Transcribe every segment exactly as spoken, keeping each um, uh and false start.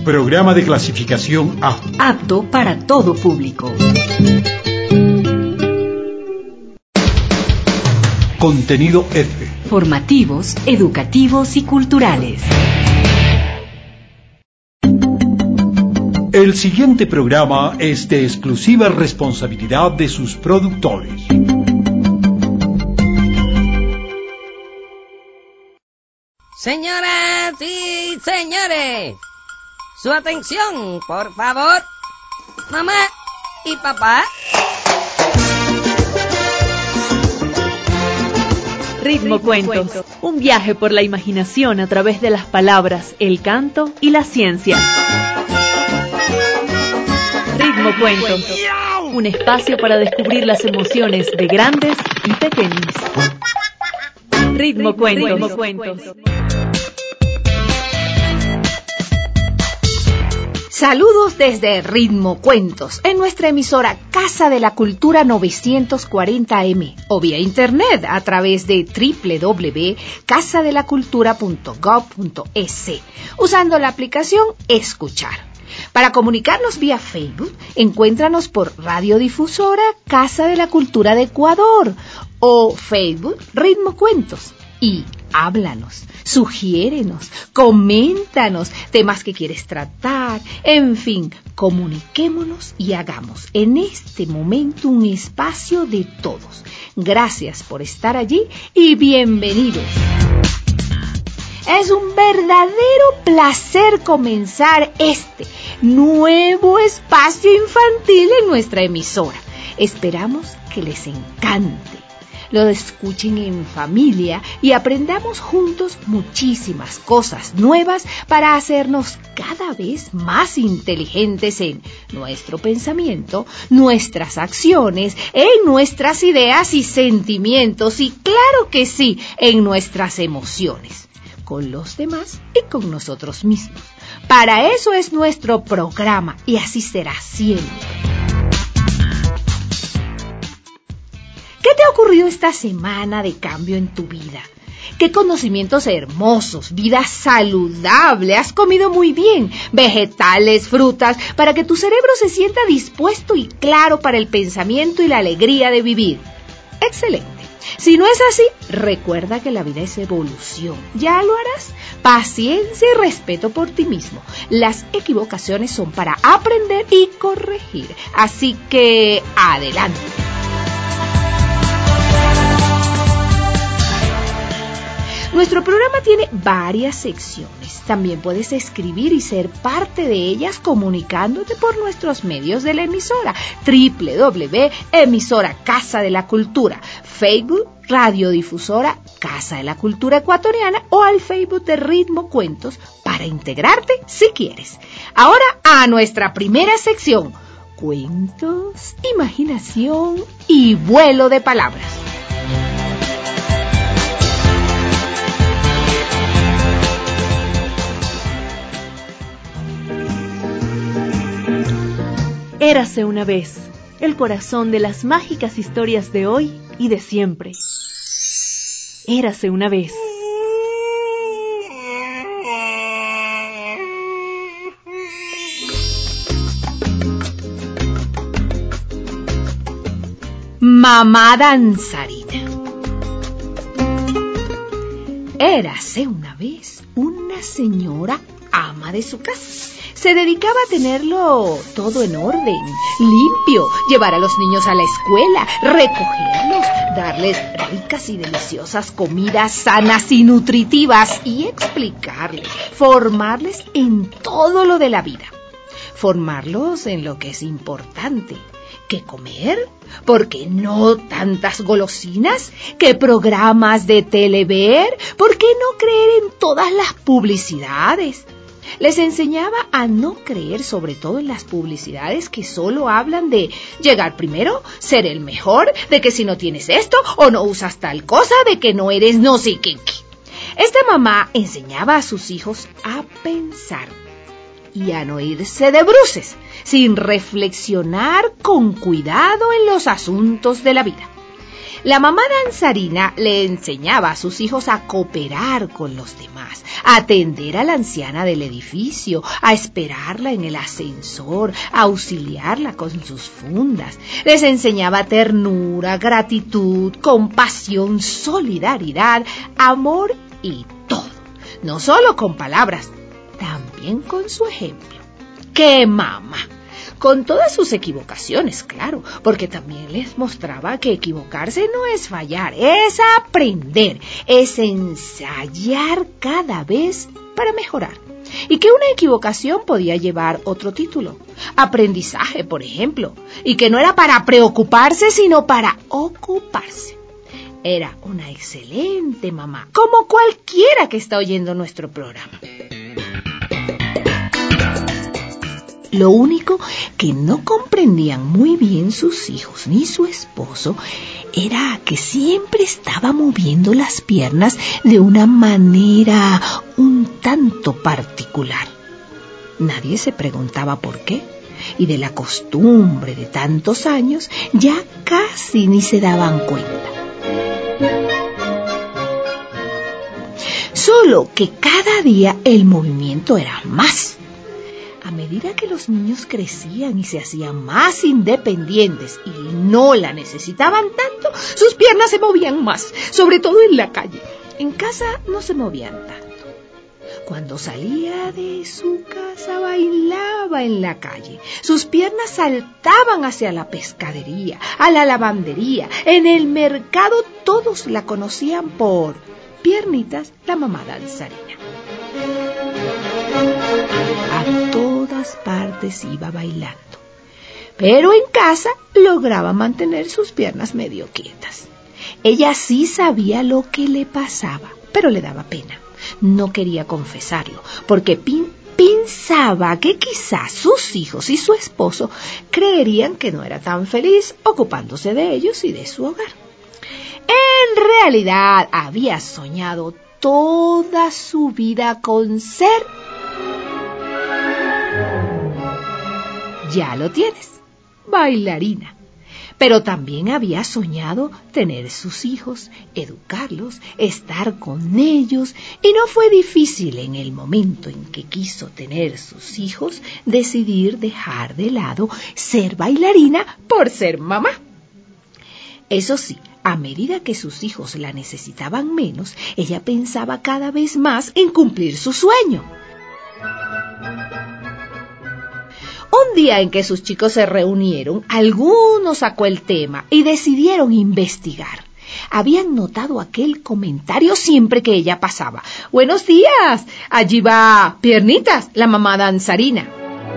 Programa de clasificación A. Apto para todo público. Contenido F. Formativos, educativos y culturales. El siguiente programa es de exclusiva responsabilidad de sus productores. Señoras y señores, su atención, por favor. Mamá y papá. Ritmo Cuentos, un viaje por la imaginación a través de las palabras, el canto y la ciencia. Ritmo Cuentos, un espacio para descubrir las emociones de grandes y pequeños. Ritmo Cuentos. Saludos desde Ritmo Cuentos, en nuestra emisora Casa de la Cultura novecientos cuarenta eme o vía internet a través de doble u doble u doble u punto casa de la cultura punto gob punto es, usando la aplicación Escuchar. Para comunicarnos vía Facebook, encuéntranos por Radiodifusora Casa de la Cultura de Ecuador o Facebook Ritmo Cuentos y háblanos, sugiérenos, coméntanos temas que quieres tratar, en fin, comuniquémonos y hagamos en este momento un espacio de todos. Gracias por estar allí y bienvenidos. Es un verdadero placer comenzar este nuevo espacio infantil en nuestra emisora. Esperamos que les encante. Lo escuchen en familia y aprendamos juntos muchísimas cosas nuevas para hacernos cada vez más inteligentes en nuestro pensamiento, nuestras acciones, en nuestras ideas y sentimientos y, claro que sí, en nuestras emociones, con los demás y con nosotros mismos. Para eso es nuestro programa y así será siempre. ¿Qué te ha ocurrido esta semana de cambio en tu vida? ¿Qué conocimientos hermosos, vida saludable? Has comido muy bien, vegetales, frutas, para que tu cerebro se sienta dispuesto y claro para el pensamiento y la alegría de vivir. ¡Excelente! Si no es así, recuerda que la vida es evolución. ¿Ya lo harás? Paciencia y respeto por ti mismo. Las equivocaciones son para aprender y corregir. Así que, adelante. Nuestro programa tiene varias secciones. También puedes escribir y ser parte de ellas comunicándote por nuestros medios de la emisora. doble u doble u doble u punto emisora Casa de la Cultura, Facebook Radiodifusora Casa de la Cultura Ecuatoriana o al Facebook de Ritmo Cuentos para integrarte si quieres. Ahora a nuestra primera sección. Cuentos, imaginación y vuelo de palabras. Érase una vez, el corazón de las mágicas historias de hoy y de siempre. Érase una vez. Mamá danzarina. Érase una vez una señora ama de su casa. Se dedicaba a tenerlo todo en orden, limpio, llevar a los niños a la escuela, recogerlos, darles ricas y deliciosas comidas sanas y nutritivas y explicarles, formarles en todo lo de la vida. Formarlos en lo que es importante. ¿Qué comer? ¿Por qué no tantas golosinas? ¿Qué programas de tele ver? ¿Por qué no creer en todas las publicidades? Les enseñaba a no creer sobre todo en las publicidades que solo hablan de llegar primero, ser el mejor, de que si no tienes esto o no usas tal cosa, de que no eres no sé qué. Esta mamá enseñaba a sus hijos a pensar y a no irse de bruces, sin reflexionar con cuidado en los asuntos de la vida. La mamá danzarina le enseñaba a sus hijos a cooperar con los demás, a atender a la anciana del edificio, a esperarla en el ascensor, a auxiliarla con sus fundas. Les enseñaba ternura, gratitud, compasión, solidaridad, amor y todo. No solo con palabras, también con su ejemplo. ¡Qué mamá! Con todas sus equivocaciones, claro, porque también les mostraba que equivocarse no es fallar, es aprender, es ensayar cada vez para mejorar. Y que una equivocación podía llevar otro título, aprendizaje, por ejemplo, y que no era para preocuparse, sino para ocuparse. Era una excelente mamá, como cualquiera que está oyendo nuestro programa. Lo único que no comprendían muy bien sus hijos ni su esposo era que siempre estaba moviendo las piernas de una manera un tanto particular. Nadie se preguntaba por qué, y de la costumbre de tantos años ya casi ni se daban cuenta. Solo que cada día el movimiento era más. A medida que los niños crecían y se hacían más independientes y no la necesitaban tanto, sus piernas se movían más, sobre todo en la calle. En casa no se movían tanto. Cuando salía de su casa bailaba en la calle. Sus piernas saltaban hacia la pescadería, a la lavandería. En el mercado todos la conocían por Piernitas, la mamá danzarina. A todas partes iba bailando, pero en casa lograba mantener sus piernas medio quietas. Ella sí sabía lo que le pasaba, pero le daba pena. No quería confesarlo, porque pin- pensaba que quizás sus hijos y su esposo creerían que no era tan feliz ocupándose de ellos y de su hogar. En realidad había soñado toda su vida con ser... Ya lo tienes, bailarina. Pero también había soñado tener sus hijos, educarlos, estar con ellos, y no fue difícil en el momento en que quiso tener sus hijos decidir dejar de lado ser bailarina por ser mamá. Eso sí, a medida que sus hijos la necesitaban menos, ella pensaba cada vez más en cumplir su sueño. Un día en que sus chicos se reunieron, alguno sacó el tema y decidieron investigar. Habían notado aquel comentario siempre que ella pasaba. ¡Buenos días! Allí va Piernitas, la mamá danzarina.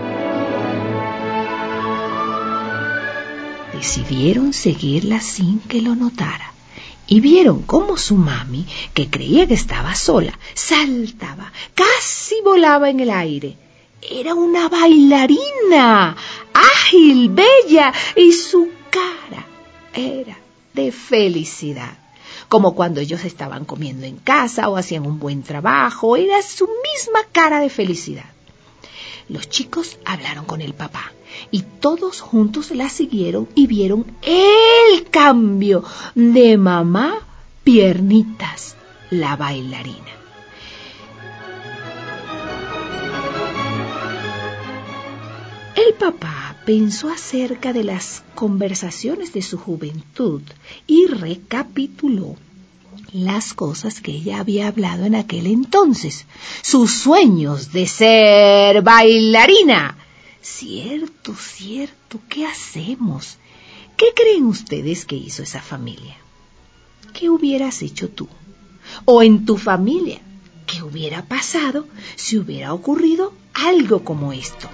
Decidieron seguirla sin que lo notara. Y vieron cómo su mami, que creía que estaba sola, saltaba, casi volaba en el aire. Era una bailarina, ágil, bella, y su cara era de felicidad. Como cuando ellos estaban comiendo en casa o hacían un buen trabajo, era su misma cara de felicidad. Los chicos hablaron con el papá y todos juntos la siguieron y vieron el cambio de mamá Piernitas, la bailarina. El papá pensó acerca de las conversaciones de su juventud y recapituló las cosas que ella había hablado en aquel entonces, sus sueños de ser bailarina. Cierto, cierto, ¿qué hacemos? ¿Qué creen ustedes que hizo esa familia? ¿Qué hubieras hecho tú? O en tu familia, ¿qué hubiera pasado si hubiera ocurrido algo como esto?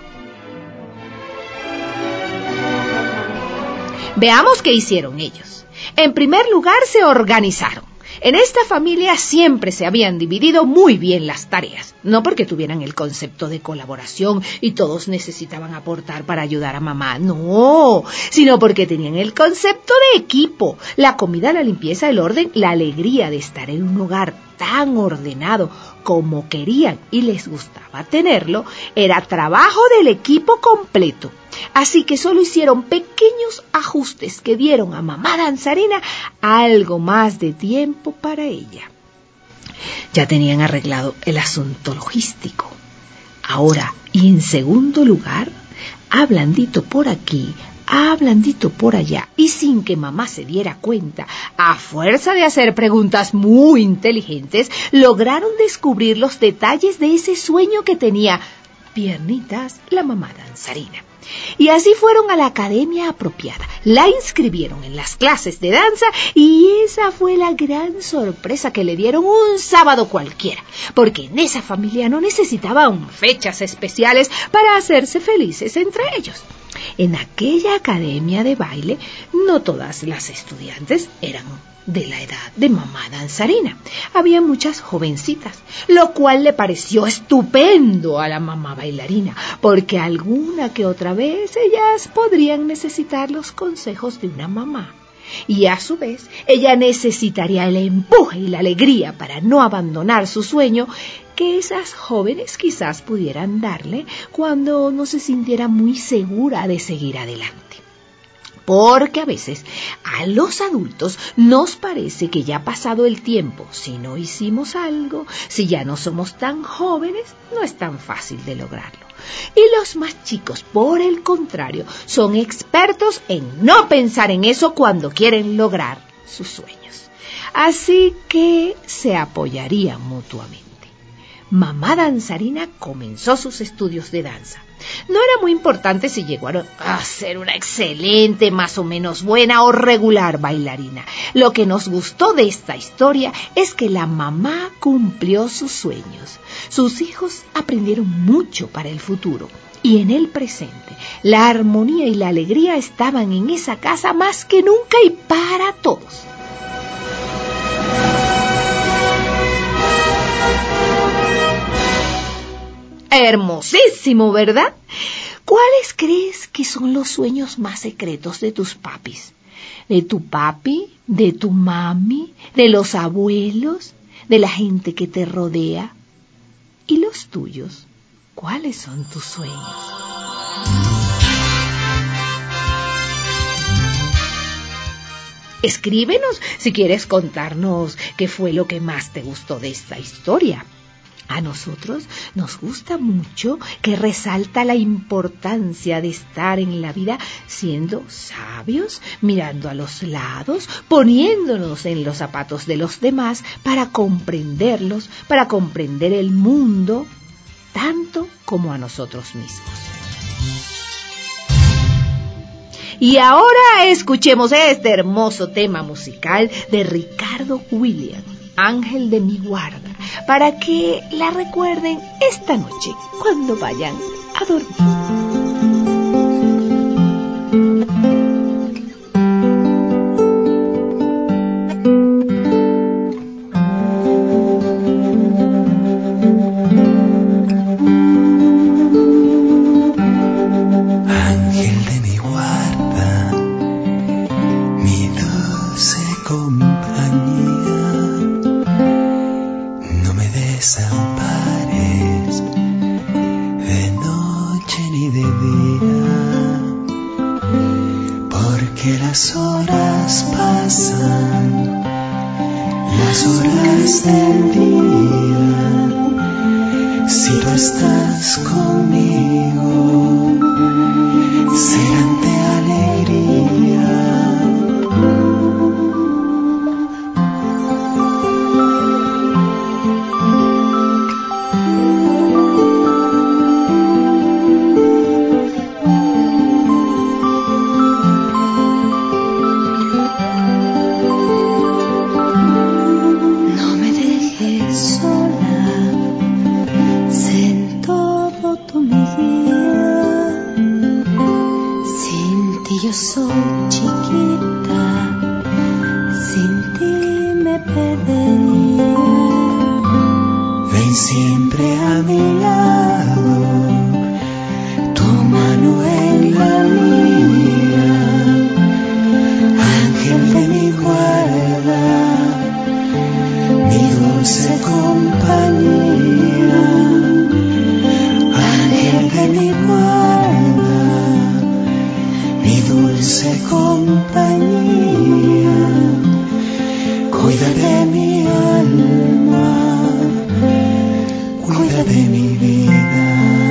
Veamos qué hicieron ellos. En primer lugar, se organizaron. En esta familia siempre se habían dividido muy bien las tareas, no porque tuvieran el concepto de colaboración y todos necesitaban aportar para ayudar a mamá, no, sino porque tenían el concepto de equipo, la comida, la limpieza, el orden, la alegría de estar en un hogar tan ordenado como querían y les gustaba tenerlo, era trabajo del equipo completo. Así que solo hicieron pequeños ajustes que dieron a mamá danzarina algo más de tiempo para ella. Ya tenían arreglado el asunto logístico. Ahora, y en segundo lugar, hablandito por aquí, hablandito por allá, y sin que mamá se diera cuenta, a fuerza de hacer preguntas muy inteligentes, lograron descubrir los detalles de ese sueño que tenía Piernitas, la mamá danzarina. Y así fueron a la academia apropiada, la inscribieron en las clases de danza y esa fue la gran sorpresa que le dieron un sábado cualquiera, porque en esa familia no necesitaban fechas especiales para hacerse felices entre ellos. En aquella academia de baile, no todas las estudiantes eran de la edad de mamá danzarina. Había muchas jovencitas, lo cual le pareció estupendo a la mamá bailarina, porque alguna que otra vez ellas podrían necesitar los consejos de una mamá. Y a su vez, ella necesitaría el empuje y la alegría para no abandonar su sueño que esas jóvenes quizás pudieran darle cuando no se sintiera muy segura de seguir adelante. Porque a veces a los adultos nos parece que ya ha pasado el tiempo. Si no hicimos algo, si ya no somos tan jóvenes, no es tan fácil de lograrlo. Y los más chicos, por el contrario, son expertos en no pensar en eso cuando quieren lograr sus sueños. Así que se apoyarían mutuamente. Mamá danzarina comenzó sus estudios de danza. No era muy importante si llegaron a ser una excelente, más o menos buena o regular bailarina. Lo que nos gustó de esta historia es que la mamá cumplió sus sueños. Sus hijos aprendieron mucho para el futuro. Y en el presente, la armonía y la alegría estaban en esa casa más que nunca y para todos. Hermosísimo, ¿verdad? ¿Cuáles crees que son los sueños más secretos de tus papis? ¿De tu papi? ¿De tu mami? ¿De los abuelos? ¿De la gente que te rodea? ¿Y los tuyos? ¿Cuáles son tus sueños? Escríbenos si quieres contarnos qué fue lo que más te gustó de esta historia. A nosotros nos gusta mucho que resalta la importancia de estar en la vida siendo sabios, mirando a los lados, poniéndonos en los zapatos de los demás para comprenderlos, para comprender el mundo, tanto como a nosotros mismos. Y ahora escuchemos este hermoso tema musical de Ricardo Williams, Ángel de mi guarda, para que la recuerden esta noche cuando vayan a dormir. Desampares de noche ni de día, porque las horas pasan, las horas del día. Si tú estás conmigo, serán de alegría. Yo soy chiquita, sin ti me perdería. Ven siempre a mi lado, tu mano en la mía. Ángel de mi guarda, mi dulce compañía. dulce compañía, cuida de mi alma, cuida de mi vida.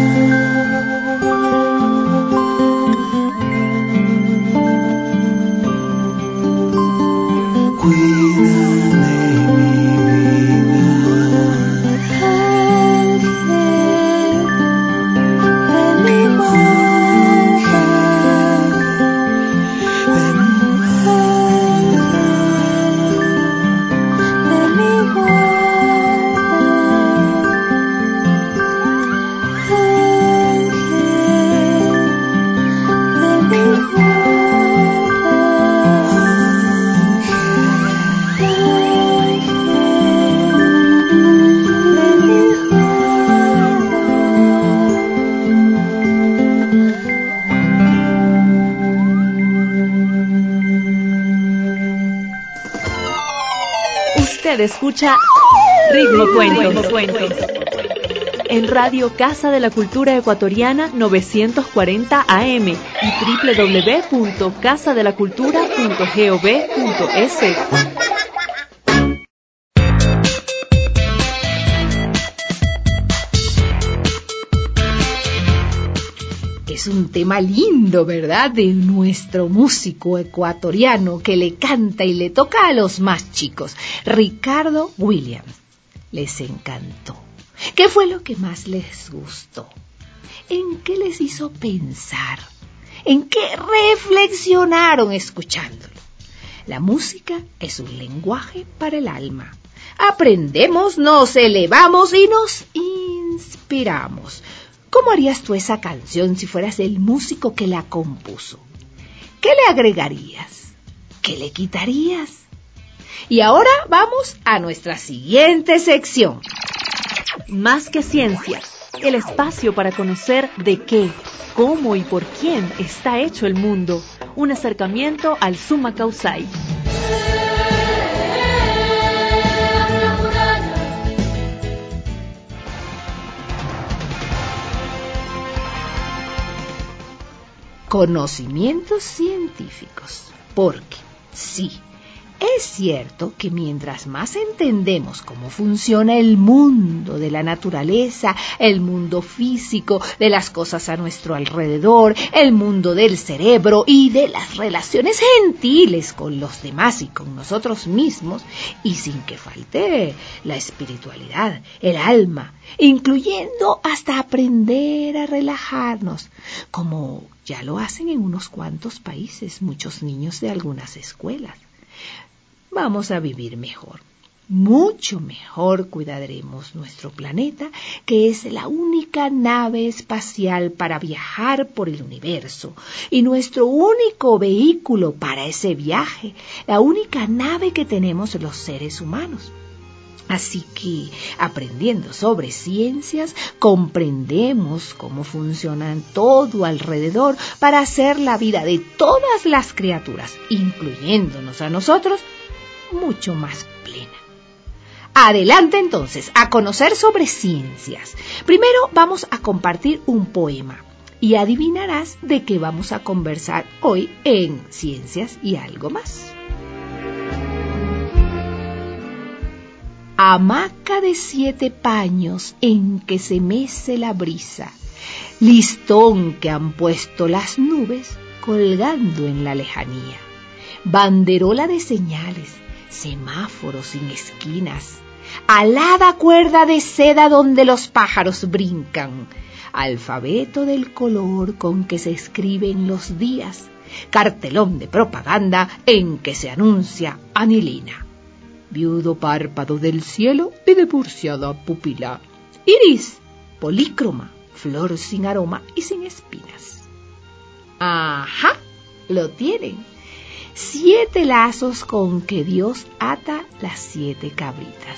Escucha Ritmo Cuentos en Radio Casa de la Cultura Ecuatoriana novecientos cuarenta A M y doble u doble u doble u punto casa de la cultura punto gov punto es. Es un tema lindo, ¿verdad? De nuestro músico ecuatoriano que le canta y le toca a los más chicos, Ricardo Williams. Les encantó. ¿Qué fue lo que más les gustó? ¿En qué les hizo pensar? ¿En qué reflexionaron escuchándolo? La música es un lenguaje para el alma. Aprendemos, nos elevamos y nos inspiramos. ¿Cómo harías tú esa canción si fueras el músico que la compuso? ¿Qué le agregarías? ¿Qué le quitarías? Y ahora vamos a nuestra siguiente sección. Más que ciencia, el espacio para conocer de qué, cómo y por quién está hecho el mundo. Un acercamiento al Summa Causai. Conocimientos científicos, porque sí, es cierto que mientras más entendemos cómo funciona el mundo de la naturaleza, el mundo físico, de las cosas a nuestro alrededor, el mundo del cerebro y de las relaciones gentiles con los demás y con nosotros mismos, y sin que falte la espiritualidad, el alma, incluyendo hasta aprender a relajarnos, como ya lo hacen en unos cuantos países muchos niños de algunas escuelas. Vamos a vivir mejor, mucho mejor cuidaremos nuestro planeta, que es la única nave espacial para viajar por el universo y nuestro único vehículo para ese viaje, la única nave que tenemos los seres humanos. Así que, aprendiendo sobre ciencias, comprendemos cómo funciona todo alrededor para hacer la vida de todas las criaturas, incluyéndonos a nosotros, mucho más plena. Adelante entonces a conocer sobre ciencias. Primero vamos a compartir un poema y adivinarás de qué vamos a conversar hoy en Ciencias y algo más. Hamaca de siete paños en que se mece la brisa, listón que han puesto las nubes colgando en la lejanía, banderola de señales, semáforo sin esquinas, alada cuerda de seda donde los pájaros brincan, alfabeto del color con que se escriben los días, cartelón de propaganda en que se anuncia anilina, viudo párpado del cielo y de burseada pupila, iris, polícroma, flor sin aroma y sin espinas. ¡Ajá! Lo tienen. Siete lazos con que Dios ata las siete cabritas.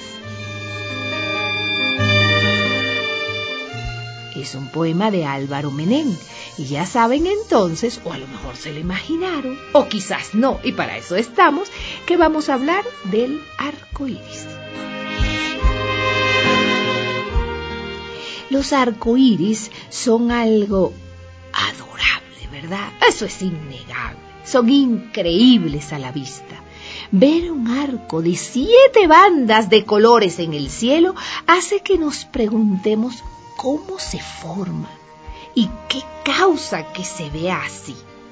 Es un poema de Álvaro Menem, y ya saben entonces, o a lo mejor se lo imaginaron, o quizás no, y para eso estamos, que vamos a hablar del arco iris. Los arcoíris son algo adorable, ¿verdad? Eso es innegable. son increíbles a la vista. Ver un arco de siete bandas de colores en el cielo hace que nos preguntemos cómo se forma y qué causa que se vea así.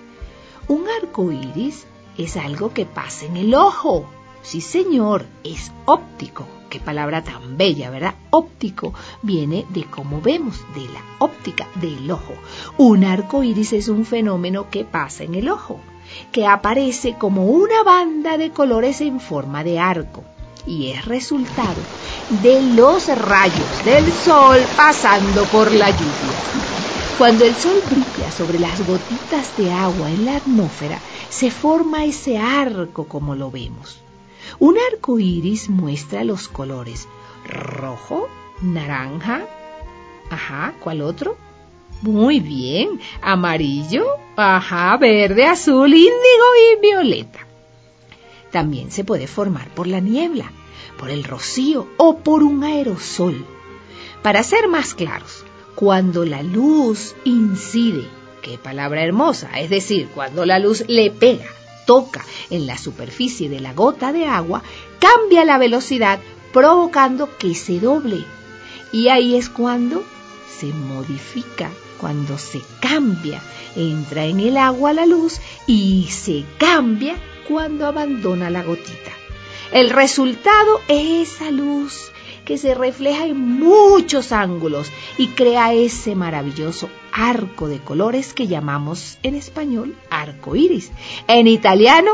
Un arco iris es algo que pasa en el ojo. Sí, señor, es óptico. Qué palabra tan bella, ¿verdad? Óptico viene de cómo vemos, de la óptica del ojo. Un arco iris es un fenómeno que pasa en el ojo, que aparece como una banda de colores en forma de arco y es resultado de los rayos del sol pasando por la lluvia. Cuando el sol brilla sobre las gotitas de agua en la atmósfera, se forma ese arco como lo vemos. Un arco iris muestra los colores rojo, naranja, ajá, ¿cuál otro? Muy bien, amarillo, ajá, verde, azul, índigo y violeta. También se puede formar por la niebla, por el rocío o por un aerosol. Para ser más claros, cuando la luz incide, qué palabra hermosa, es decir, cuando la luz le pega, toca en la superficie de la gota de agua, cambia la velocidad provocando que se doble. Y ahí es cuando se modifica, cuando se cambia. Entra en el agua la luz y se cambia cuando abandona la gotita. El resultado es esa luz que se refleja en muchos ángulos y crea ese maravilloso arco de colores que llamamos en español arco iris, en italiano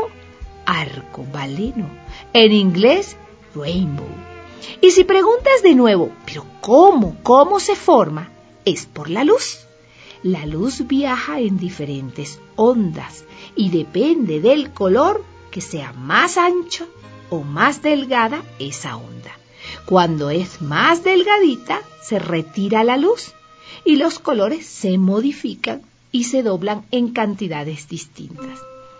arcobaleno, en inglés rainbow. Y si preguntas de nuevo, ¿pero cómo? ¿Cómo se forma? Es por la luz. La luz viaja en diferentes ondas y depende del color que sea más ancha o más delgada esa onda. Cuando es más delgadita, se retira la luz y los colores se modifican y se doblan en cantidades distintas.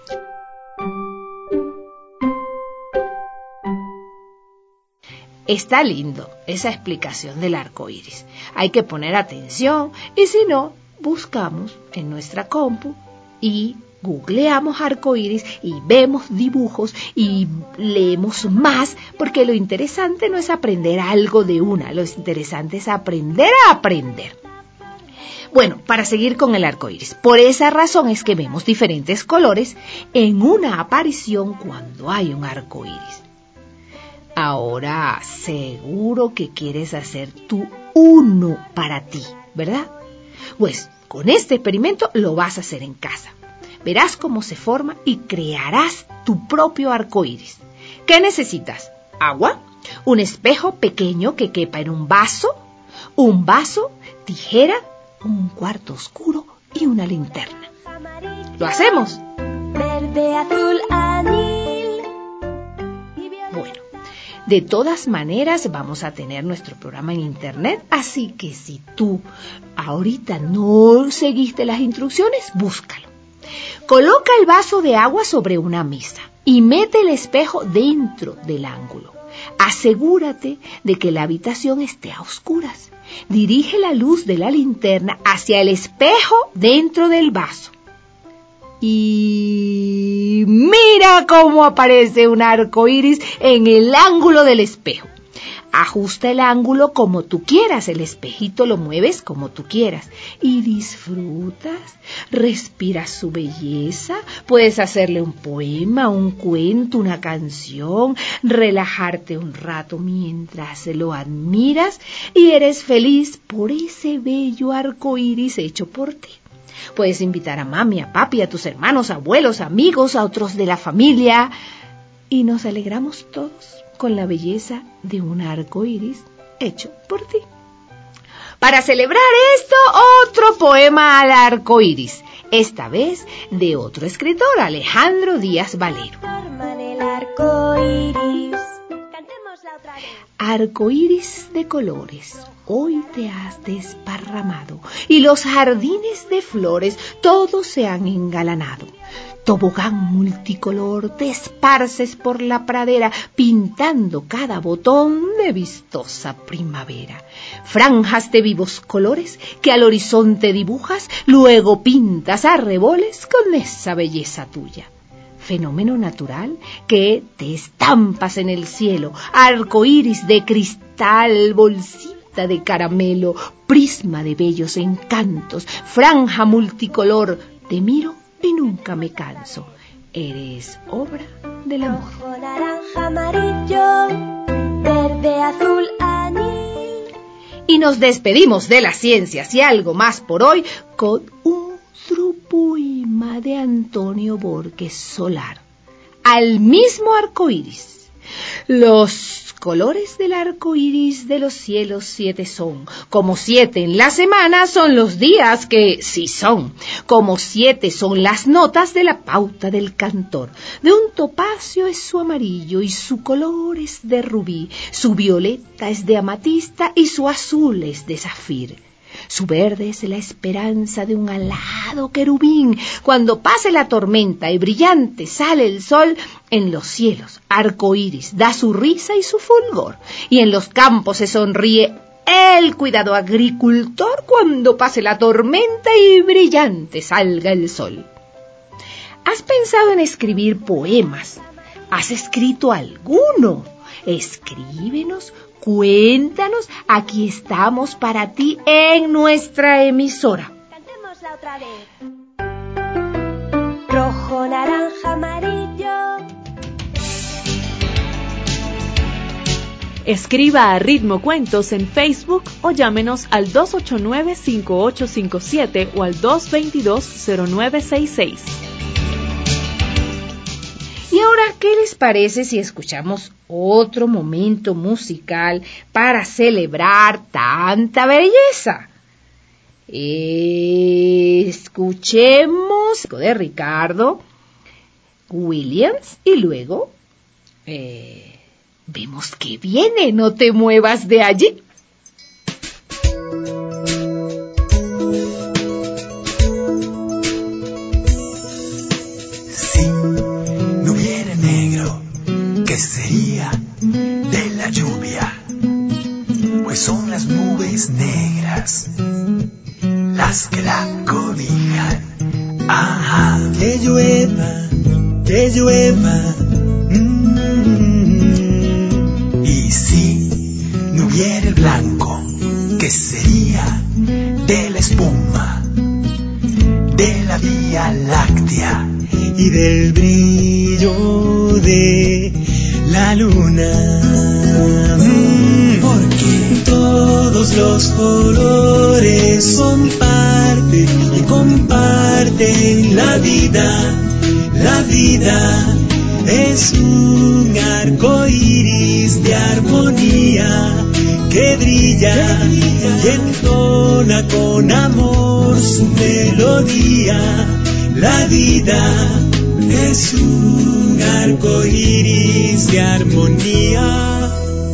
Está lindo esa explicación del arco iris. Hay que poner atención y si no, buscamos en nuestra compu y googleamos arco iris y vemos dibujos y leemos más, porque lo interesante no es aprender algo de una, lo interesante es aprender a aprender. Bueno, para seguir con el arco iris, por esa razón es que vemos diferentes colores en una aparición cuando hay un arco iris. Ahora, seguro que quieres hacer tú uno para ti, ¿verdad? Pues con este experimento lo vas a hacer en casa. Verás cómo se forma y crearás tu propio arco iris. ¿Qué necesitas? Agua, un espejo pequeño que quepa en un vaso, un vaso, tijera, un cuarto oscuro y una linterna. ¿Lo hacemos? Verde, azul, anil. Bueno, de todas maneras vamos a tener nuestro programa en internet, así que si tú ahorita no seguiste las instrucciones, búscalo. Coloca el vaso de agua sobre una mesa y mete el espejo dentro del ángulo. Asegúrate de que la habitación esté a oscuras. Dirige la luz de la linterna hacia el espejo dentro del vaso. Y mira cómo aparece un arco iris en el ángulo del espejo. Ajusta el ángulo como tú quieras, el espejito lo mueves como tú quieras y disfrutas, respiras su belleza, puedes hacerle un poema, un cuento, una canción, relajarte un rato mientras lo admiras y eres feliz por ese bello arco iris hecho por ti. Puedes invitar a mami, a papi, a tus hermanos, abuelos, amigos, a otros de la familia y nos alegramos todos con la belleza de un arco iris hecho por ti. Para celebrar esto, otro poema al arco iris, esta vez de otro escritor, Alejandro Díaz Valero. Arco iris de colores, hoy te has desparramado y los jardines de flores todos se han engalanado. Tobogán multicolor te esparces por la pradera, pintando cada botón de vistosa primavera. Franjas de vivos colores que al horizonte dibujas, luego pintas a reboles con esa belleza tuya. Fenómeno natural que te estampas en el cielo, arco iris de cristal, bolsita de caramelo, prisma de bellos encantos, franja multicolor, te miro y nunca me canso. Eres obra del amor. Rojo, naranja, amarillo, verde, azul, anil. Y nos despedimos de las ciencias y algo más por hoy con otro poema de Antonio Borges Solar, al mismo arco iris. Los colores del arco iris de los cielos siete son, como siete en la semana son los días que sí son, como siete son las notas de la pauta del cantor. De un topacio es su amarillo y su color es de rubí, su violeta es de amatista y su azul es de zafir. Su verde es la esperanza de un alado querubín. Cuando pase la tormenta y brillante sale el sol, en los cielos arco iris da su risa y su fulgor. Y en los campos se sonríe el cuidado agricultor cuando pase la tormenta y brillante salga el sol. ¿Has pensado en escribir poemas? ¿Has escrito alguno? Escríbenos. Cuéntanos, aquí estamos para ti en nuestra emisora. Cantémosla otra vez. Rojo, naranja, amarillo. Escriba a Ritmo Cuentos en Facebook o llámenos al dos ocho nueve, cinco ocho cinco siete o al dos dos dos, cero nueve seis seis. Y ahora, ¿qué les parece si escuchamos otro momento musical para celebrar tanta belleza? Escuchemos de Ricardo Williams y luego eh, vemos que viene. No te muevas de allí. ¿Qué sería de la lluvia? Pues son las nubes negras las que la cobijan. Ajá. Que llueva, que llueva. Mm-hmm. Y si no hubiera el blanco, ¿qué sería de la espuma de la Vía Láctea y del brillo de la luna? Porque todos los colores son parte y comparten la vida. La vida es un arco iris de armonía que brilla y entona con amor su melodía. La vida es un arco iris de armonía.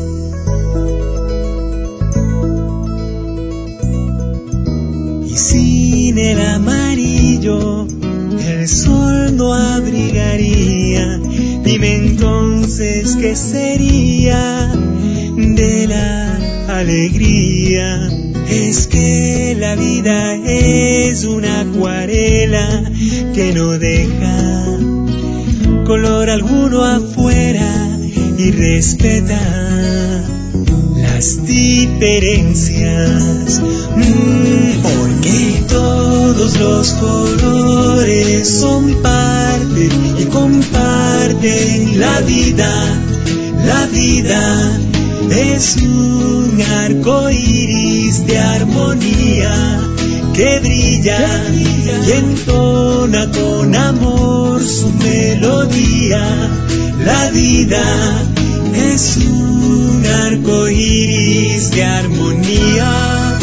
Y sin el amarillo, el sol no abrigaría. Dime entonces qué sería de la alegría. Es que la vida es una acuarela que no deja color alguno afuera y respeta las diferencias. Mm, porque todos los colores son parte y comparten la vida. La vida es un arco iris de armonía que brilla y entona con amor su melodía. La vida es un arco iris de armonía.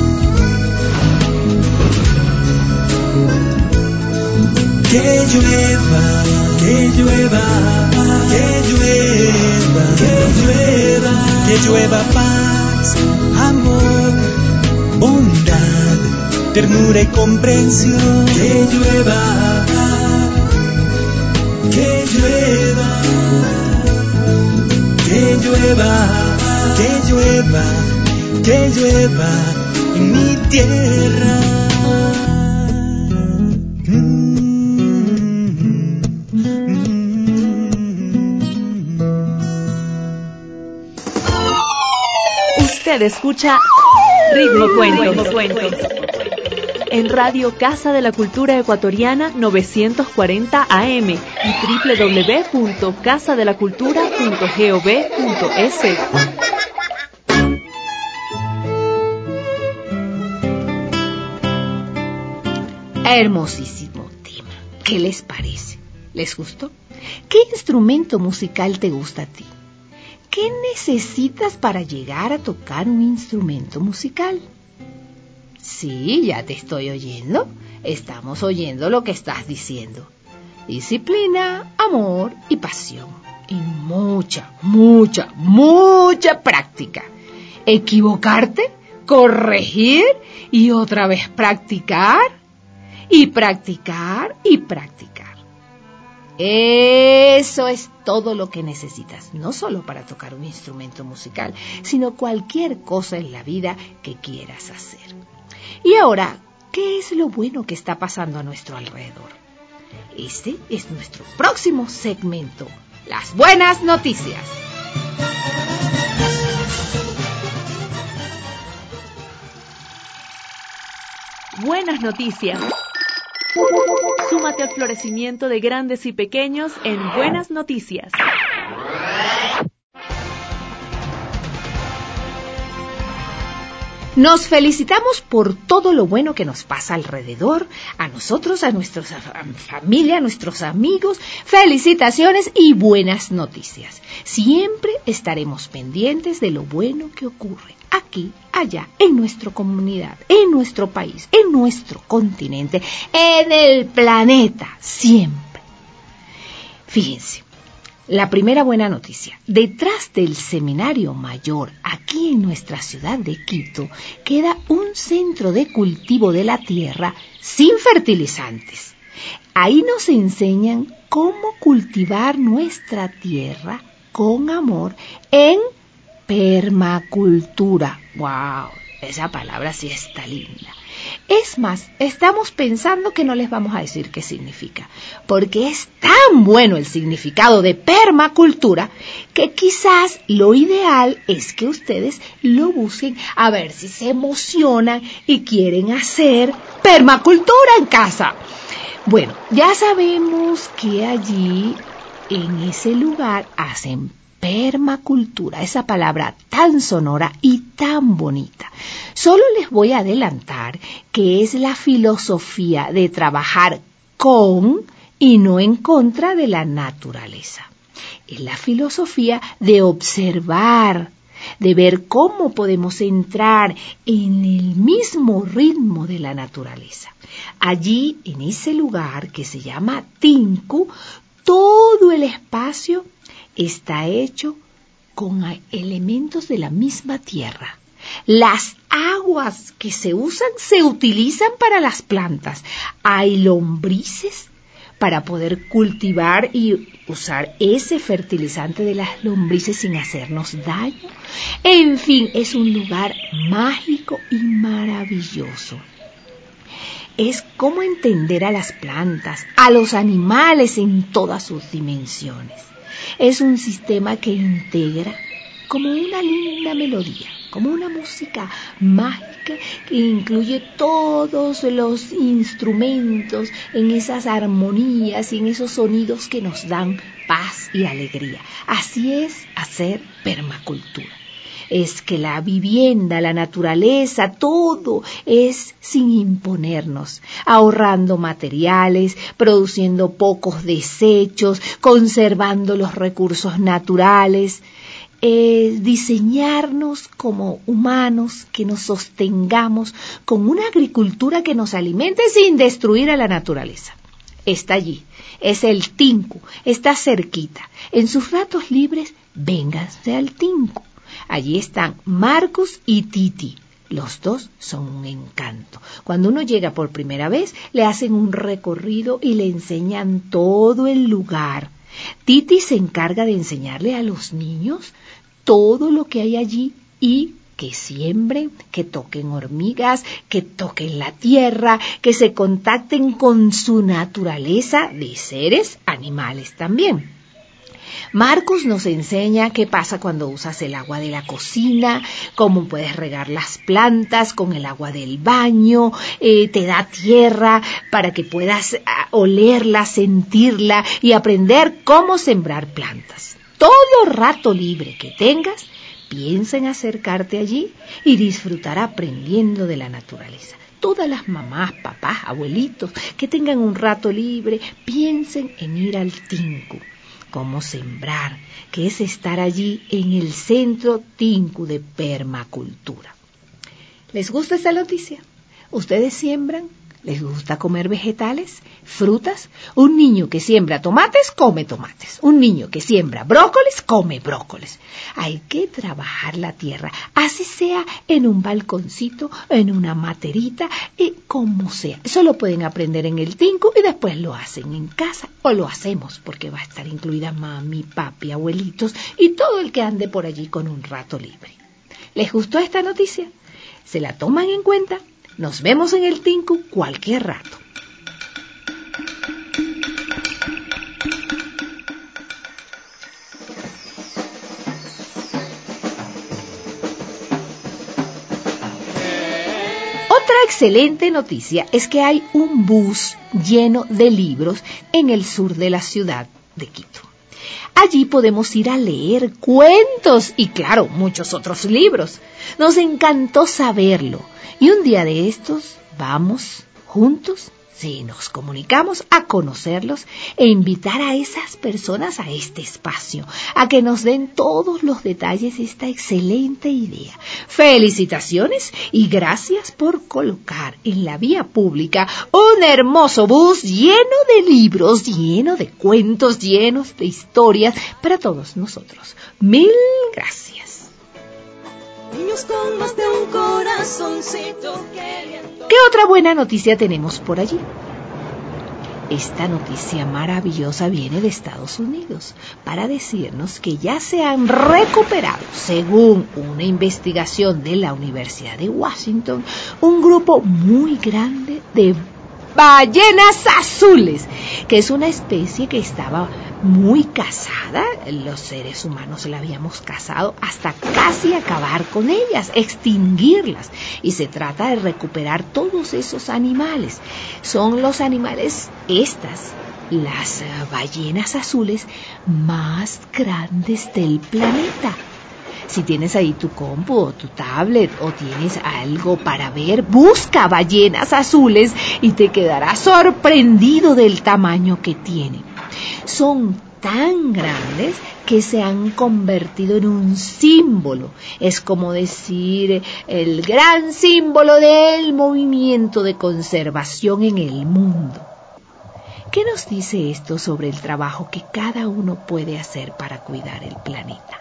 Que llueva, que llueva, que llueva, que llueva, que llueva paz, amor, bondad, ternura y comprensión. Que llueva, que llueva, que llueva, que llueva, que llueva en mi tierra. Usted escucha Ritmo Cuentos en Radio Casa de la Cultura Ecuatoriana novecientos cuarenta A M y doble u doble u doble u punto casa de la cultura punto gov punto es. Hermosísimo tema. ¿Qué les parece? ¿Les gustó? ¿Qué instrumento musical te gusta a ti? ¿Qué necesitas para llegar a tocar un instrumento musical? Sí, ya te estoy oyendo. Estamos oyendo lo que estás diciendo. Disciplina, amor y pasión. Y mucha, mucha, mucha práctica. Equivocarte, corregir y otra vez practicar. Y practicar y practicar. Eso es todo lo que necesitas, no solo para tocar un instrumento musical, sino cualquier cosa en la vida que quieras hacer. Y ahora, ¿qué es lo bueno que está pasando a nuestro alrededor? Este es nuestro próximo segmento, las buenas noticias. Buenas noticias. Súmate al florecimiento de grandes y pequeños en Buenas Noticias. Nos felicitamos por todo lo bueno que nos pasa alrededor, a nosotros, a nuestra familia, a nuestros amigos. Felicitaciones y buenas noticias. Siempre estaremos pendientes de lo bueno que ocurre aquí, allá, en nuestra comunidad, en nuestro país, en nuestro continente, en el planeta, siempre. Fíjense. La primera buena noticia, detrás del Seminario Mayor, aquí en nuestra ciudad de Quito, queda un centro de cultivo de la tierra sin fertilizantes. Ahí nos enseñan cómo cultivar nuestra tierra con amor en permacultura. ¡Wow! Esa palabra sí está linda. Es más, estamos pensando que no les vamos a decir qué significa, porque es tan bueno el significado de permacultura que quizás lo ideal es que ustedes lo busquen a ver si se emocionan y quieren hacer permacultura en casa. Bueno, ya sabemos que allí, en ese lugar, hacen permacultura, esa palabra tan sonora y tan bonita. Solo les voy a adelantar que es la filosofía de trabajar con y no en contra de la naturaleza. Es la filosofía de observar, de ver cómo podemos entrar en el mismo ritmo de la naturaleza. Allí, en ese lugar que se llama Tinku, todo el espacio está hecho con elementos de la misma tierra. Las aguas que se usan se utilizan para las plantas. Hay lombrices para poder cultivar y usar ese fertilizante de las lombrices sin hacernos daño. En fin, es un lugar mágico y maravilloso. Es como entender a las plantas, a los animales en todas sus dimensiones. Es un sistema que integra como una linda melodía, como una música mágica que incluye todos los instrumentos en esas armonías y en esos sonidos que nos dan paz y alegría. Así es hacer permacultura. Es que la vivienda, la naturaleza, todo es sin imponernos, ahorrando materiales, produciendo pocos desechos, conservando los recursos naturales, eh, diseñarnos como humanos, que nos sostengamos con una agricultura que nos alimente sin destruir a la naturaleza. Está allí, es el Tinku, está cerquita. En sus ratos libres, vénganse al Tinku. Allí están Marcus y Titi, Los dos son un encanto. Cuando uno llega por primera vez, le hacen un recorrido y le enseñan todo el lugar. Titi se encarga de enseñarle a los niños todo lo que hay allí y que siembren, que toquen hormigas, que toquen la tierra, que se contacten con su naturaleza de seres, animales también. Marcus nos enseña qué pasa cuando usas el agua de la cocina, cómo puedes regar las plantas con el agua del baño, eh, te da tierra para que puedas uh, olerla, sentirla y aprender cómo sembrar plantas. Todo rato libre que tengas, piensa en acercarte allí y disfrutar aprendiendo de la naturaleza. Todas las mamás, papás, abuelitos que tengan un rato libre, piensen en ir al Tinku. Cómo sembrar, que es estar allí en el centro Tinku de permacultura. ¿Les gusta esta noticia? ¿Ustedes siembran? ¿Les gusta comer vegetales, frutas? Un niño que siembra tomates, come tomates. Un niño que siembra brócolis, come brócolis. Hay que trabajar la tierra, así sea en un balconcito, en una materita, y como sea. Eso lo pueden aprender en el Tinku y después lo hacen en casa, o lo hacemos porque va a estar incluida mami, papi, abuelitos y todo el que ande por allí con un rato libre. ¿Les gustó esta noticia? ¿Se la toman en cuenta? Nos vemos en el Tinku cualquier rato. Otra excelente noticia es que hay un bus lleno de libros en el sur de la ciudad de Quito. Allí podemos ir a leer cuentos y, claro, muchos otros libros. Nos encantó saberlo. Y un día de estos vamos juntos, si nos comunicamos, a conocerlos e invitar a esas personas a este espacio, a que nos den todos los detalles de esta excelente idea. Felicitaciones y gracias por colocar en la vía pública un hermoso bus lleno de libros, lleno de cuentos, llenos de historias para todos nosotros. Mil gracias. Niños con más de un corazoncito queriendo. ¿Qué otra buena noticia tenemos por allí? Esta noticia maravillosa viene de Estados Unidos para decirnos que ya se han recuperado, según una investigación de la Universidad de Washington, un grupo muy grande de ballenas azules, que es una especie que estaba muy cazada. Los seres humanos la habíamos cazado hasta casi acabar con ellas, extinguirlas. Y se trata de recuperar todos esos animales. Son los animales estas, las ballenas azules más grandes del planeta. Si tienes ahí tu compu o tu tablet o tienes algo para ver, busca ballenas azules y te quedarás sorprendido del tamaño que tienen. Son tan grandes que se han convertido en un símbolo. Es como decir el gran símbolo del movimiento de conservación en el mundo. ¿Qué nos dice esto sobre el trabajo que cada uno puede hacer para cuidar el planeta?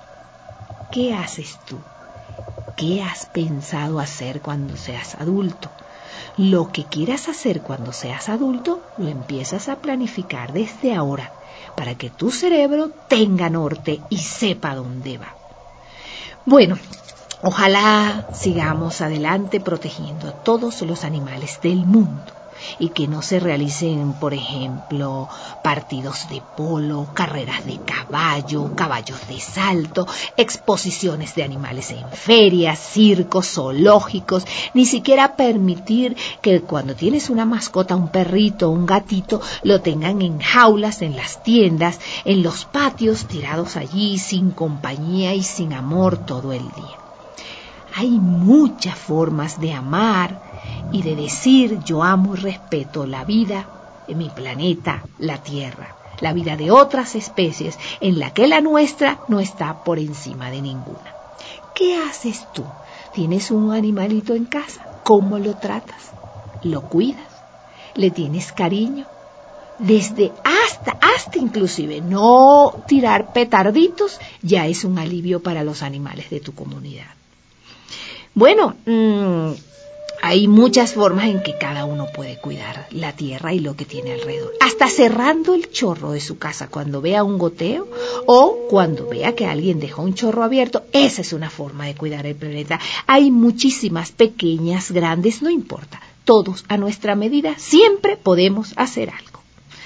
¿Qué haces tú? ¿Qué has pensado hacer cuando seas adulto? Lo que quieras hacer cuando seas adulto, lo empiezas a planificar desde ahora, para que tu cerebro tenga norte y sepa dónde va. Bueno, ojalá sigamos adelante protegiendo a todos los animales del mundo y que no se realicen, por ejemplo, partidos de polo, carreras de caballo, caballos de salto, exposiciones de animales en ferias, circos, zoológicos, ni siquiera permitir que cuando tienes una mascota, un perrito o un gatito, lo tengan en jaulas, en las tiendas, en los patios, tirados allí, sin compañía y sin amor todo el día. Hay muchas formas de amar y de decir yo amo y respeto la vida en mi planeta, la Tierra, la vida de otras especies en la que la nuestra no está por encima de ninguna. ¿Qué haces tú? ¿Tienes un animalito en casa? ¿Cómo lo tratas? ¿Lo cuidas? ¿Le tienes cariño? Desde hasta, hasta inclusive no tirar petarditos ya es un alivio para los animales de tu comunidad. Bueno, mmm, hay muchas formas en que cada uno puede cuidar la tierra y lo que tiene alrededor. Hasta cerrando el chorro de su casa cuando vea un goteo o cuando vea que alguien dejó un chorro abierto. Esa es una forma de cuidar el planeta. Hay muchísimas, pequeñas, grandes, no importa. Todos a nuestra medida siempre podemos hacer algo.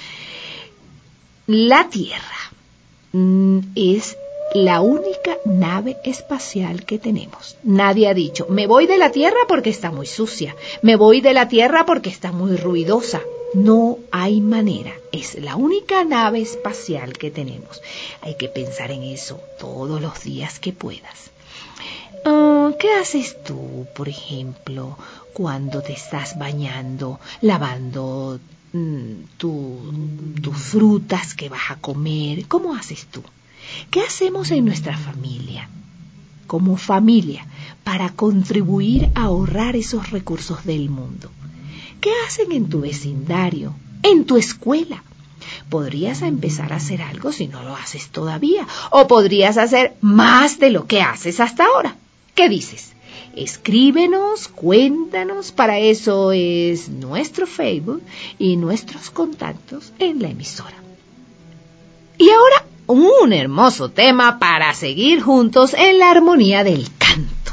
La Tierra mm, es la única nave espacial que tenemos. Nadie ha dicho, me voy de la Tierra porque está muy sucia, me voy de la Tierra porque está muy ruidosa. No hay manera, es la única nave espacial que tenemos. Hay que pensar en eso todos los días que puedas. Uh, ¿Qué haces tú, por ejemplo, cuando te estás bañando, lavando mm, tu, tus frutas que vas a comer? ¿Cómo haces tú? ¿Qué hacemos en nuestra familia, como familia, para contribuir a ahorrar esos recursos del mundo? ¿Qué hacen en tu vecindario, en tu escuela? Podrías empezar a hacer algo si no lo haces todavía, o podrías hacer más de lo que haces hasta ahora. ¿Qué dices? Escríbenos, cuéntanos, para eso es nuestro Facebook y nuestros contactos en la emisora. Y ahora, un hermoso tema para seguir juntos en la armonía del canto.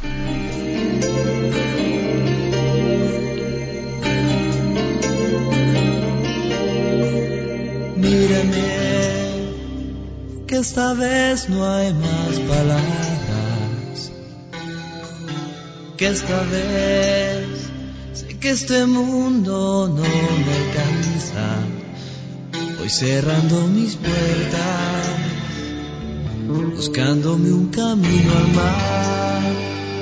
Mírame, que esta vez no hay más palabras, que esta vez sé que este mundo no me alcanza. Voy cerrando mis puertas, buscándome un camino al mar.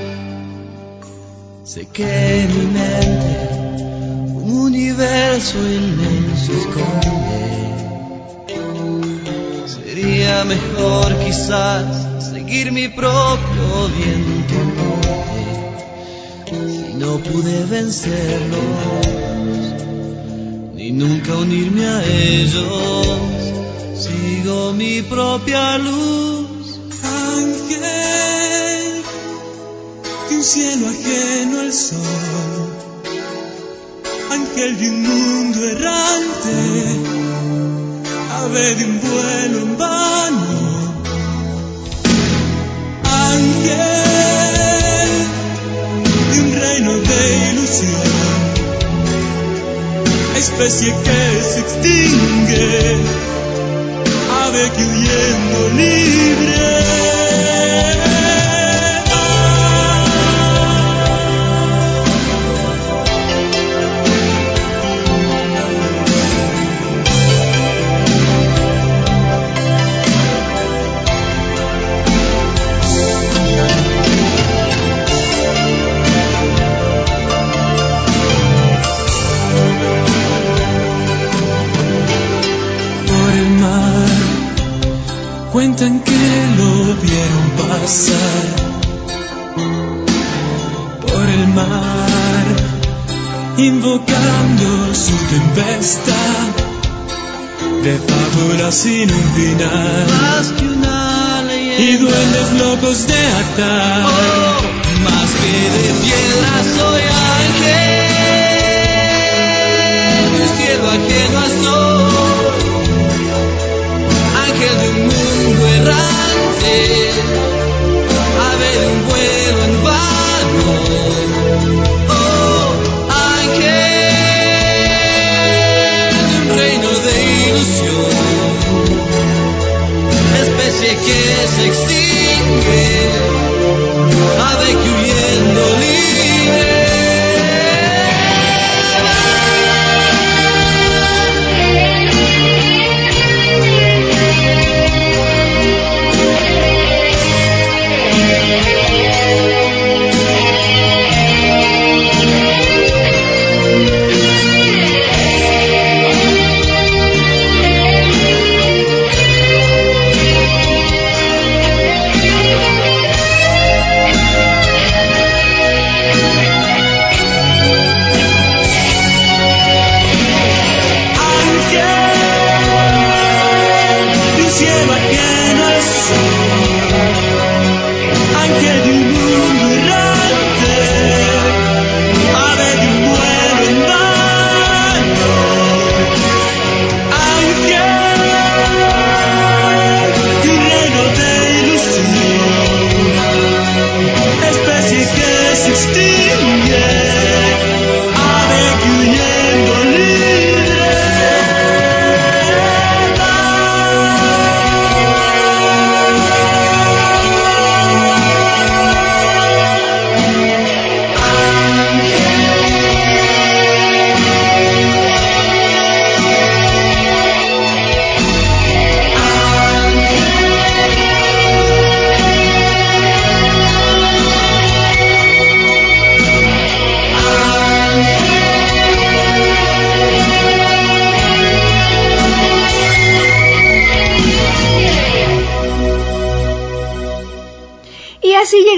Sé que en mi mente un universo inmenso esconde. Sería mejor quizás seguir mi propio viento norte. Si no pude vencerlos, ni nunca unirme a ellos, sigo mi propia luz. Ángel de un cielo ajeno al sol, ángel de un mundo errante, ave de un vuelo en vano. Ángel de un reino de ilusión, especie que se extingue, ave que huyendo libre. Cuentan que lo vieron pasar por el mar, invocando su tempestad de fábulas sin un final. Más que una leyenda Y duendes locos de atar. Oh, más que de piedra soy ángel, de un cielo ajeno al sol, ángel de un mundo errante, ave de un vuelo en vano. Oh, ángel de un reino de ilusión, especie que se extingue, ave que huyendo libre.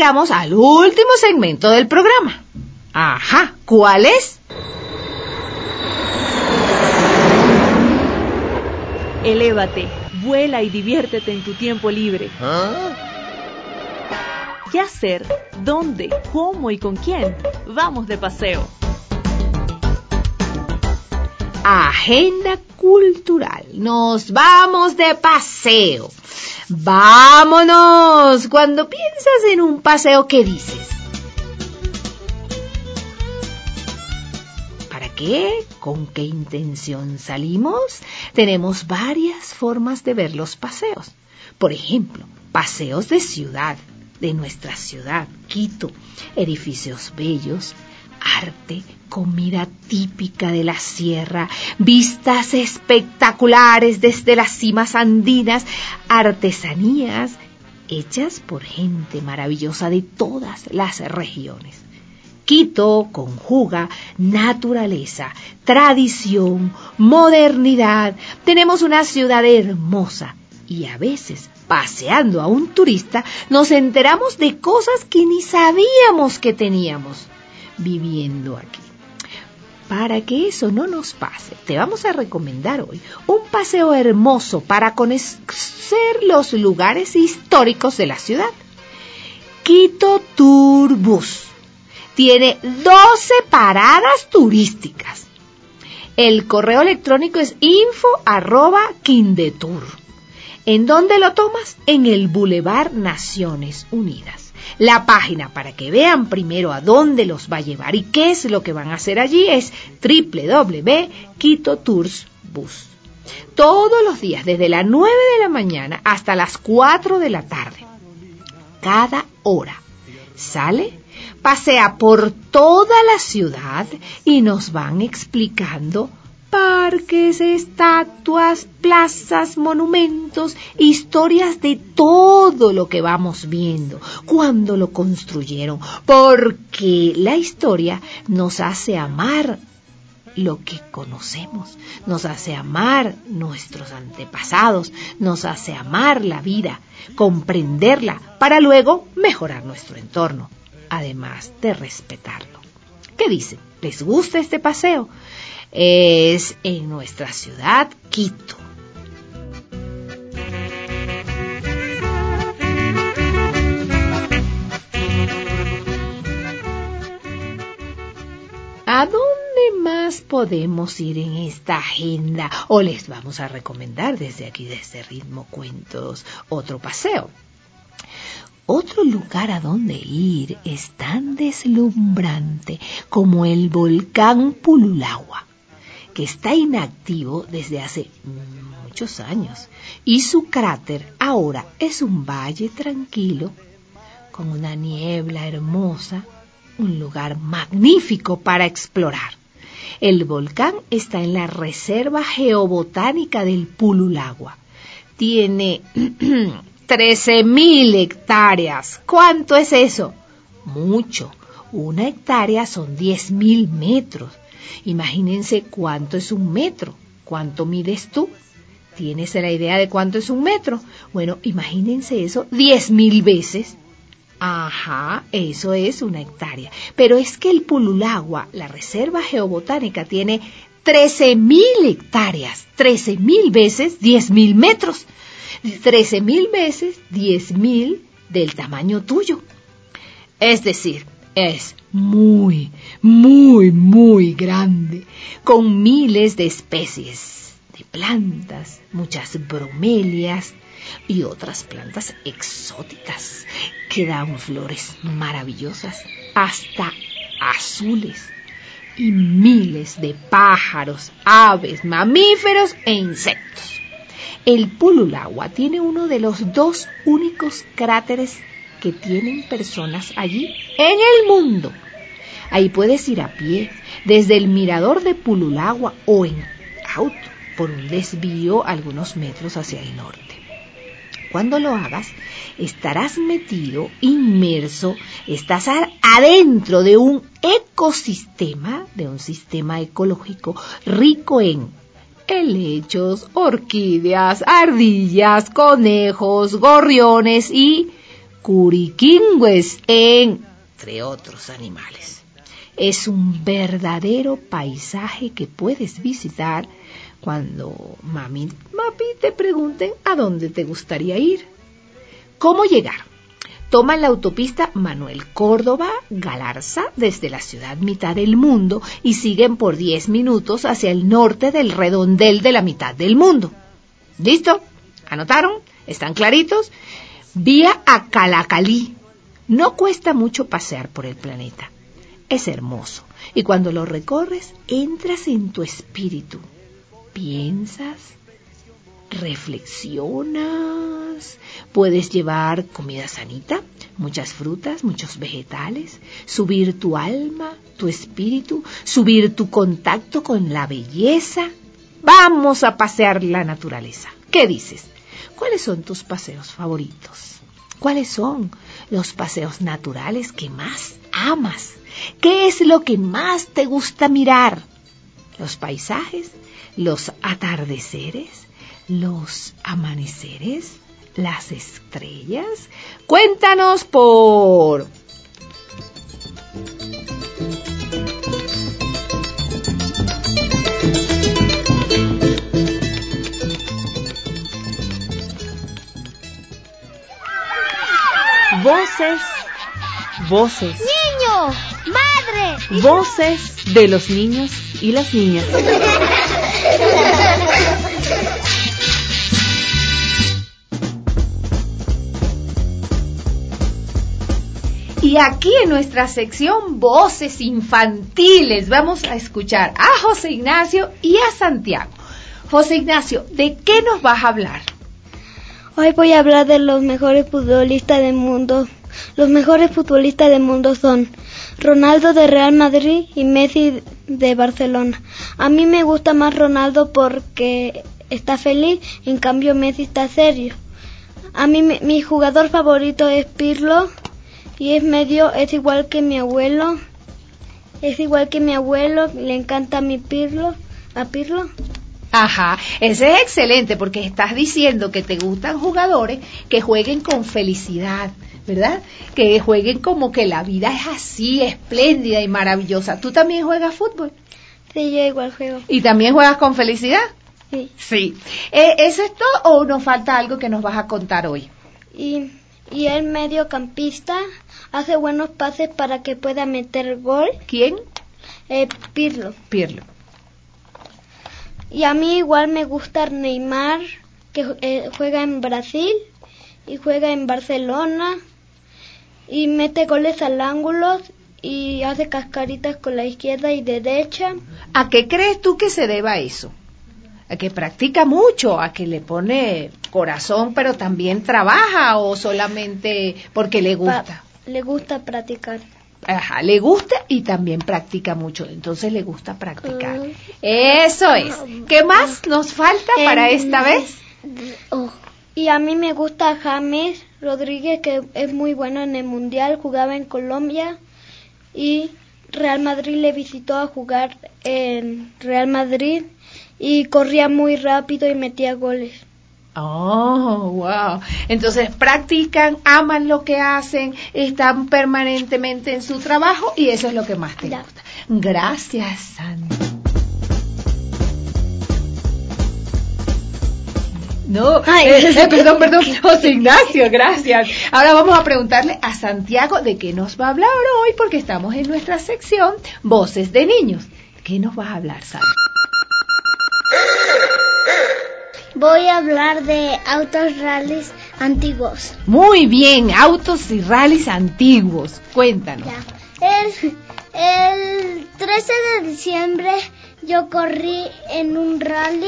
llegamos al último segmento del programa. Ajá, ¿cuál es? Elévate, vuela y diviértete en tu tiempo libre. ¿Ah? ¿Qué hacer? ¿Dónde? ¿Cómo y con quién? Vamos de paseo. Agenda cultural. Nos vamos de paseo. ¡Vámonos! Cuando piensas en un paseo, ¿qué dices? ¿Para qué? ¿Con qué intención salimos? Tenemos varias formas de ver los paseos. Por ejemplo, paseos de ciudad, de nuestra ciudad, Quito, edificios bellos, arte, comida típica de la sierra, vistas espectaculares desde las cimas andinas, artesanías hechas por gente maravillosa de todas las regiones. Quito conjuga naturaleza, tradición, modernidad. Tenemos una ciudad hermosa y a veces, paseando a un turista, nos enteramos de cosas que ni sabíamos que teníamos viviendo aquí. Para que eso no nos pase, te vamos a recomendar hoy un paseo hermoso para conocer los lugares históricos de la ciudad. Quito Tour Bus tiene doce paradas turísticas. El correo electrónico es info arroba quindetur. ¿En dónde lo tomas? En el Boulevard Naciones Unidas. La página para que vean primero a dónde los va a llevar y qué es lo que van a hacer allí es doble u doble u doble u punto quito tours bus. Todos los días, desde las nueve de la mañana hasta las cuatro de la tarde. Cada hora sale, pasea por toda la ciudad y nos van explicando parques, estatuas, plazas, monumentos, historias de todo lo que vamos viendo, cuándo lo construyeron, porque la historia nos hace amar lo que conocemos, nos hace amar nuestros antepasados, nos hace amar la vida, comprenderla, para luego mejorar nuestro entorno, además de respetarlo. ¿Qué dicen? ¿Les gusta este paseo? Es en nuestra ciudad, Quito. ¿A dónde más podemos ir en esta agenda? O les vamos a recomendar desde aquí, desde Ritmo Cuentos, otro paseo. Otro lugar a donde ir es tan deslumbrante como el volcán Pululagua, que está inactivo desde hace muchos años, y su cráter ahora es un valle tranquilo, con una niebla hermosa, un lugar magnífico para explorar. El volcán está en la Reserva Geobotánica del Pululagua. Tiene trece mil hectáreas. ¿Cuánto es eso? Mucho. Una hectárea son diez mil metros. Imagínense cuánto es un metro. ¿Cuánto mides tú? ¿Tienes la idea de cuánto es un metro? Bueno, imagínense eso diez mil veces. Ajá, eso es una hectárea. Pero es que el Pululagua, la Reserva Geobotánica, tiene trece mil hectáreas. trece mil veces diez mil metros. trece mil veces diez mil del tamaño tuyo. Es decir, es muy, muy, muy grande, con miles de especies de plantas, muchas bromelias y otras plantas exóticas que dan flores maravillosas, hasta azules, y miles de pájaros, aves, mamíferos e insectos. El Pululagua tiene uno de los dos únicos cráteres que tienen personas allí en el mundo. Ahí puedes ir a pie, desde el mirador de Pululagua o en auto, por un desvío algunos metros hacia el norte. Cuando lo hagas, estarás metido, inmerso, estás adentro de un ecosistema, de un sistema ecológico rico en helechos, orquídeas, ardillas, conejos, gorriones y curiquingües, entre otros animales. Es un verdadero paisaje que puedes visitar cuando mami, papi te pregunten a dónde te gustaría ir. ¿Cómo llegar? Toman la autopista Manuel Córdoba Galarza desde la ciudad mitad del mundo y siguen por diez minutos hacia el norte del redondel de la mitad del mundo. ¿Listo? ¿Anotaron? ¿Están claritos? Vía a Calacalí. No cuesta mucho pasear por el planeta. Es hermoso y cuando lo recorres entras en tu espíritu. Piensas, reflexionas, puedes llevar comida sanita, muchas frutas, muchos vegetales, subir tu alma, tu espíritu, subir tu contacto con la belleza. Vamos a pasear la naturaleza. ¿Qué dices? ¿Cuáles son tus paseos favoritos? ¿Cuáles son los paseos naturales que más amas? ¿Qué es lo que más te gusta mirar? ¿Los paisajes? ¿Los atardeceres? ¿Los amaneceres? ¿Las estrellas? Cuéntanos por... Voces, voces. ¡Niño! ¡Madre! Voces de los niños y las niñas. Y aquí en nuestra sección Voces Infantiles vamos a escuchar a José Ignacio y a Santiago. José Ignacio, ¿de qué nos vas a hablar? Hoy voy a hablar de los mejores futbolistas del mundo. Los mejores futbolistas del mundo son Ronaldo de Real Madrid y Messi de Barcelona. A mí me gusta más Ronaldo porque está feliz, en cambio Messi está serio. A mí mi jugador favorito es Pirlo y es medio, es igual que mi abuelo. Es igual que mi abuelo, le encanta a mi Pirlo, a Pirlo. Ajá, ese es excelente porque estás diciendo que te gustan jugadores que jueguen con felicidad, ¿verdad? Que jueguen como que la vida es así, espléndida y maravillosa. ¿Tú también juegas fútbol? Sí, yo igual juego. ¿Y también juegas con felicidad? Sí. Sí. Eh, ¿Eso es todo o nos falta algo que nos vas a contar hoy? Y, y el mediocampista hace buenos pases para que pueda meter gol. ¿Quién? Eh, Pirlo. Pirlo. Y a mí igual me gusta Neymar, que eh, juega en Brasil y juega en Barcelona y mete goles al ángulo y hace cascaritas con la izquierda y derecha. ¿A qué crees tú que se deba eso? ¿A que practica mucho? ¿A que le pone corazón pero también trabaja o solamente porque le gusta? Pa- le gusta practicar. Ajá, le gusta y también practica mucho, entonces le gusta practicar. Uh, Eso es. ¿Qué más nos falta para esta vez? Oh. Y a mí me gusta James Rodríguez, que es muy bueno en el Mundial, jugaba en Colombia y Real Madrid le visitó a jugar en Real Madrid y corría muy rápido y metía goles. Oh, wow. Entonces practican, aman lo que hacen, están permanentemente en su trabajo y eso es lo que más te ya. gusta. Gracias, Sandy. No, eh, eh, perdón, perdón, José Ignacio, gracias. Ahora vamos a preguntarle a Santiago de qué nos va a hablar hoy porque estamos en nuestra sección Voces de Niños. ¿Qué nos vas a hablar, Santiago? Voy a hablar de autos rallies antiguos. Muy bien, autos y rallies antiguos. Cuéntanos. Ya. El, el trece de diciembre yo corrí en un rally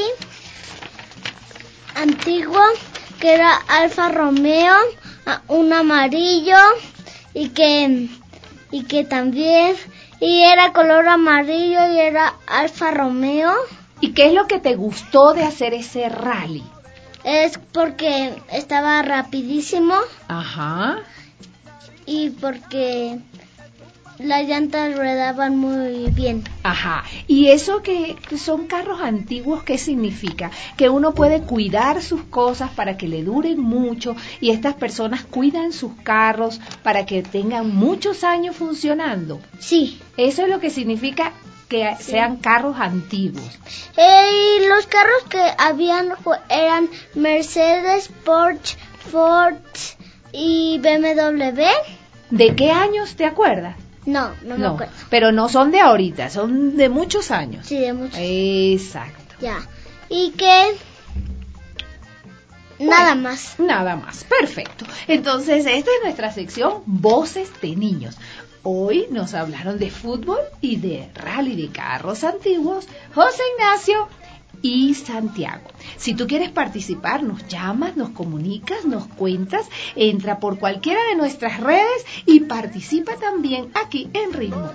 antiguo que era Alfa Romeo, un amarillo y que y que también y era color amarillo y era Alfa Romeo. ¿Y qué es lo que te gustó de hacer ese rally? Es porque estaba rapidísimo. Ajá. Y porque las llantas ruedaban muy bien. Ajá. ¿Y eso que son carros antiguos, qué significa? Que uno puede cuidar sus cosas para que le duren mucho y estas personas cuidan sus carros para que tengan muchos años funcionando. Sí. Eso es lo que significa que sí. Sean carros antiguos. Eh, y los carros que habían eran Mercedes, Porsche, Ford y B M W. ¿De qué años te acuerdas? No, no me no, acuerdo. Pero no son de ahorita, son de muchos años. Sí, de muchos. Exacto. Ya. ¿Y qué? Bueno, nada más. Nada más, perfecto. Entonces, esta es nuestra sección Voces de Niños. Hoy nos hablaron de fútbol y de rally de carros antiguos José Ignacio y Santiago. Si tú quieres participar, nos llamas, nos comunicas, nos cuentas, entra por cualquiera de nuestras redes y participa también aquí en Ritmo.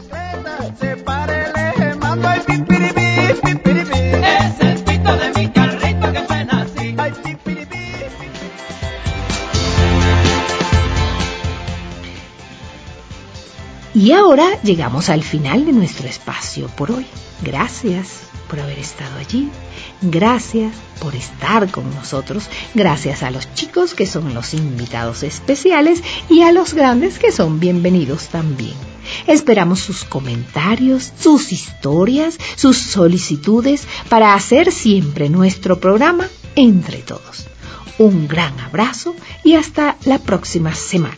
Es el pito de mi carrito que suena así. Y ahora llegamos al final de nuestro espacio por hoy. Gracias por haber estado allí. Gracias por estar con nosotros. Gracias a los chicos que son los invitados especiales y a los grandes que son bienvenidos también. Esperamos sus comentarios, sus historias, sus solicitudes para hacer siempre nuestro programa entre todos. Un gran abrazo y hasta la próxima semana.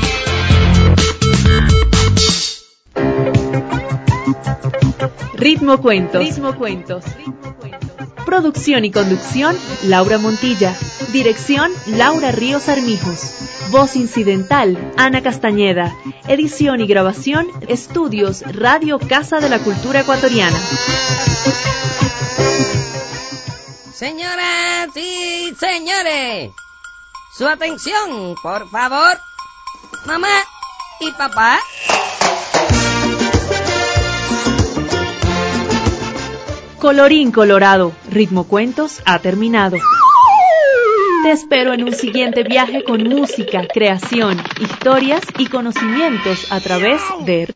Ritmo Cuentos. Ritmo Cuentos. Producción y conducción, Laura Montilla. Dirección, Laura Ríos Armijos. Voz incidental, Ana Castañeda. Edición y grabación, Estudios Radio Casa de la Cultura Ecuatoriana. Señoras y señores, su atención, por favor. Mamá y papá. Colorín colorado, Ritmo Cuentos ha terminado. Te espero en un siguiente viaje con música, creación, historias y conocimientos a través de